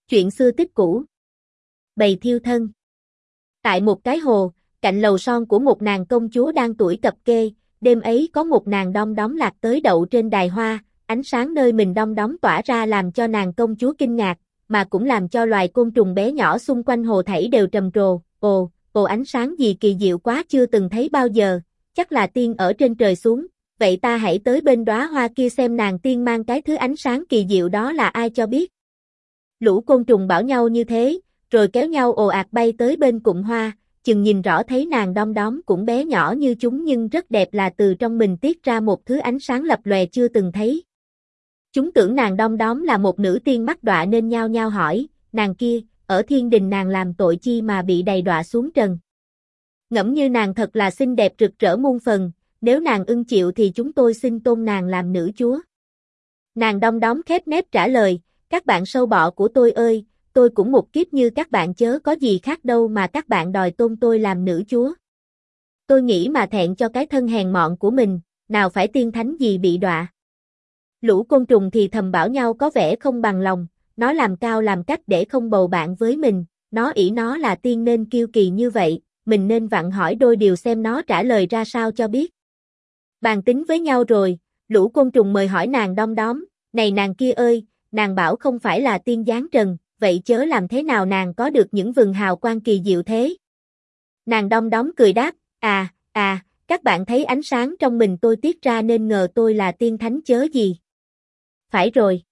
Chuyện xưa tích cũ. Bầy thiêu thân. Tại một cái hồ, cạnh lầu son của một nàng công chúa đang tuổi cập kê, đêm ấy có một nàng đom đóm lạc tới đậu trên đài hoa, ánh sáng nơi mình đom đóm tỏa ra làm cho nàng công chúa kinh ngạc, mà cũng làm cho loài côn trùng bé nhỏ xung quanh hồ thảy đều trầm trồ, ồ, ánh sáng gì kỳ diệu quá chưa từng thấy bao giờ, chắc là tiên ở trên trời xuống, vậy ta hãy tới bên đóa hoa kia xem nàng tiên mang cái thứ ánh sáng kỳ diệu đó là ai cho biết. Lũ côn trùng bảo nhau như thế, rồi kéo nhau ồ ạt bay tới bên cụm hoa, chừng nhìn rõ thấy nàng đom đóm cũng bé nhỏ như chúng nhưng rất đẹp là từ trong mình tiết ra một thứ ánh sáng lập lòe chưa từng thấy. Chúng tưởng nàng đom đóm là một nữ tiên mắc đọa nên nhao nhao hỏi, nàng kia, ở thiên đình nàng làm tội chi mà bị đầy đọa xuống trần. Ngẫm như nàng thật là xinh đẹp rực rỡ muôn phần, nếu nàng ưng chịu thì chúng tôi xin tôn nàng làm nữ chúa. Nàng đom đóm khép nép trả lời, các bạn sâu bọ của tôi ơi, tôi cũng một kiếp như các bạn chớ có gì khác đâu mà các bạn đòi tôn tôi làm nữ chúa. Tôi nghĩ mà thẹn cho cái thân hèn mọn của mình, nào phải tiên thánh gì bị đọa. Lũ côn trùng thì thầm bảo nhau có vẻ không bằng lòng, nó làm cao làm cách để không bầu bạn với mình, nó ỷ nó là tiên nên kiêu kỳ như vậy, mình nên vặn hỏi đôi điều xem nó trả lời ra sao cho biết. Bàn tính với nhau rồi, lũ côn trùng mời hỏi nàng đom đóm, này nàng kia ơi, nàng bảo không phải là tiên giáng trần, vậy chớ làm thế nào nàng có được những vầng hào quang kỳ diệu thế? Nàng đom đóm cười đáp, các bạn thấy ánh sáng trong mình tôi tiết ra nên ngờ tôi là tiên thánh chớ gì. Phải rồi.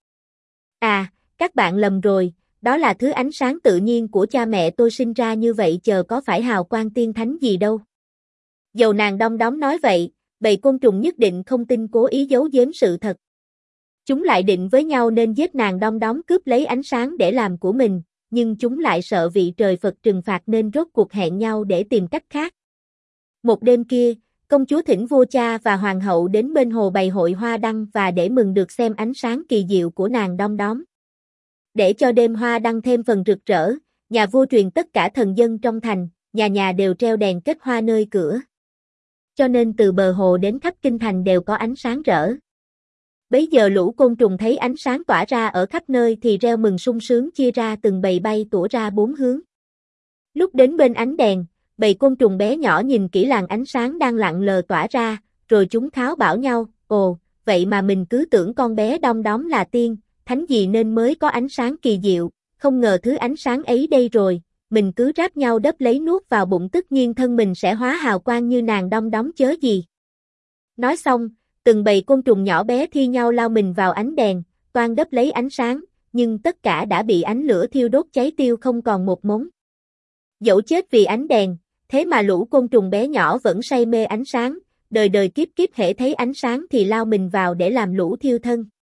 Các bạn lầm rồi, đó là thứ ánh sáng tự nhiên của cha mẹ tôi sinh ra như vậy chờ có phải hào quang tiên thánh gì đâu. Dầu nàng đom đóm nói vậy, bầy côn trùng nhất định không tin cố ý giấu giếm sự thật. Chúng lại định với nhau nên giết nàng đom đóm cướp lấy ánh sáng để làm của mình, nhưng chúng lại sợ vị trời Phật trừng phạt nên rốt cuộc hẹn nhau để tìm cách khác. Một đêm kia, công chúa thỉnh vua cha và hoàng hậu đến bên hồ bày hội hoa đăng và để mừng được xem ánh sáng kỳ diệu của nàng đom đóm. Để cho đêm hoa đăng thêm phần rực rỡ, nhà vua truyền tất cả thần dân trong thành, nhà nhà đều treo đèn kết hoa nơi cửa. Cho nên từ bờ hồ đến khắp kinh thành đều có ánh sáng rỡ. Bấy giờ lũ côn trùng thấy ánh sáng tỏa ra ở khắp nơi thì reo mừng sung sướng chia ra từng bầy bay tủa ra bốn hướng. Lúc đến bên ánh đèn, bầy côn trùng bé nhỏ nhìn kỹ làn ánh sáng đang lặng lờ tỏa ra, rồi chúng kháo bảo nhau, ồ, vậy mà mình cứ tưởng con bé đom đóm là tiên, thánh gì nên mới có ánh sáng kỳ diệu, không ngờ thứ ánh sáng ấy đây rồi, mình cứ ráp nhau đắp lấy nuốt vào bụng tất nhiên thân mình sẽ hóa hào quang như nàng đom đóm chớ gì. Nói xong, từng bầy côn trùng nhỏ bé thi nhau lao mình vào ánh đèn, toan đắp lấy ánh sáng, nhưng tất cả đã bị ánh lửa thiêu đốt cháy tiêu không còn một mống. Dẫu chết vì ánh đèn, thế mà lũ côn trùng bé nhỏ vẫn say mê ánh sáng, đời đời kiếp kiếp hễ thấy ánh sáng thì lao mình vào để làm lũ thiêu thân.